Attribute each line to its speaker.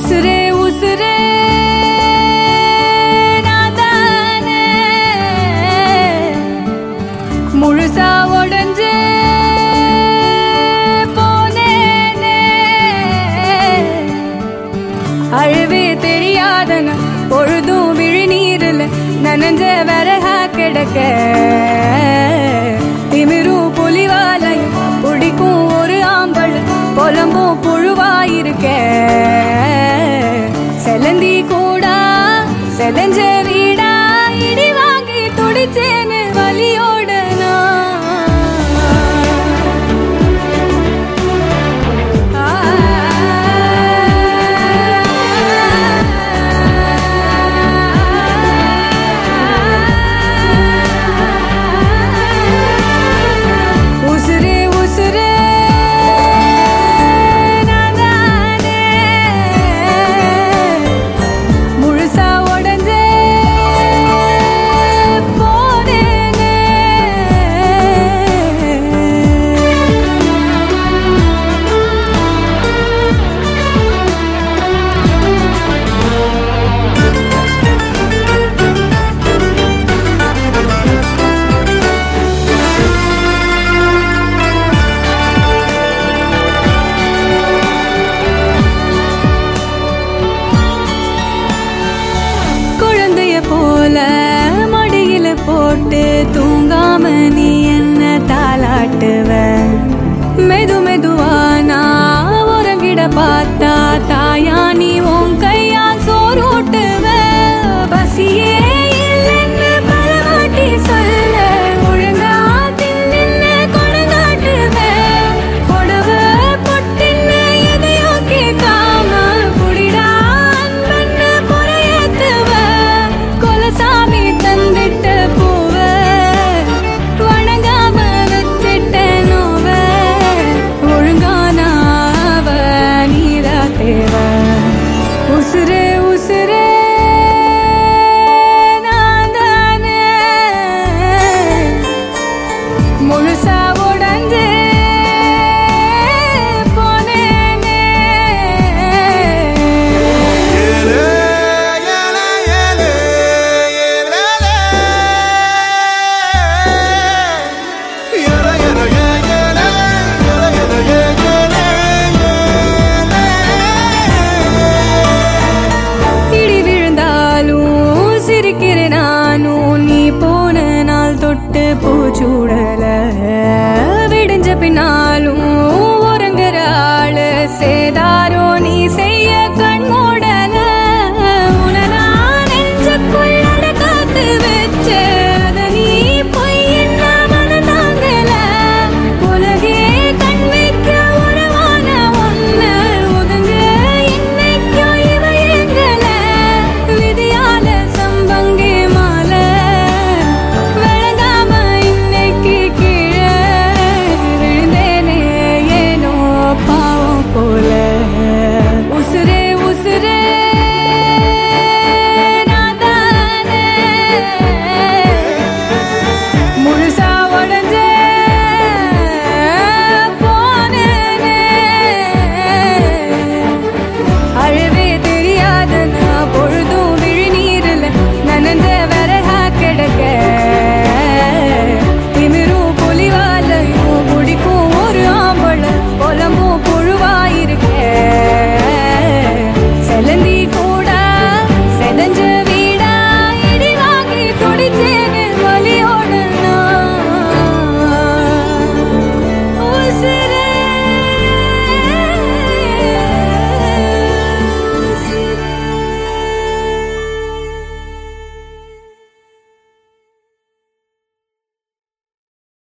Speaker 1: உசுரே உசுரே நாதானே முழுசா உடைஞ்சே போனேனே அழுவே தெரியாதன பொழுதும் விழிநீரில் நனஞ்ச வரகா கிடக்க திமிரும் புலிவாலையும் பிடிக்கும் ஒரு ஆம்பல் புலம்பும் புழுவாயிருக்க செலந்தி கூடா செலஞ்ச வீடா இடி வாங்கி துடிச்சேன்னு வலியோட மடியில போட்டு தூங்காம நீ என்ன தாளாட்டுவ மெது மெதுவா நான் உறங்கிட பார்த்தா தாயா நீ உன் கையா சோறுட்டுவ பசியே இல்லைன்னு பலவாட்டி சொல்ல ஒழுங்கா தின்னு கொடங்காட்டுவ கொடவ பொட்டின்னு எதையோ கேட்காம புடிடா அன்பன்னு புறையேத்துவ சாமி தந்திட்ட பூவ வணங்காம வச்சிட்ட நோவ ஒழுங்கானாவ நீரா தேவ உசுரே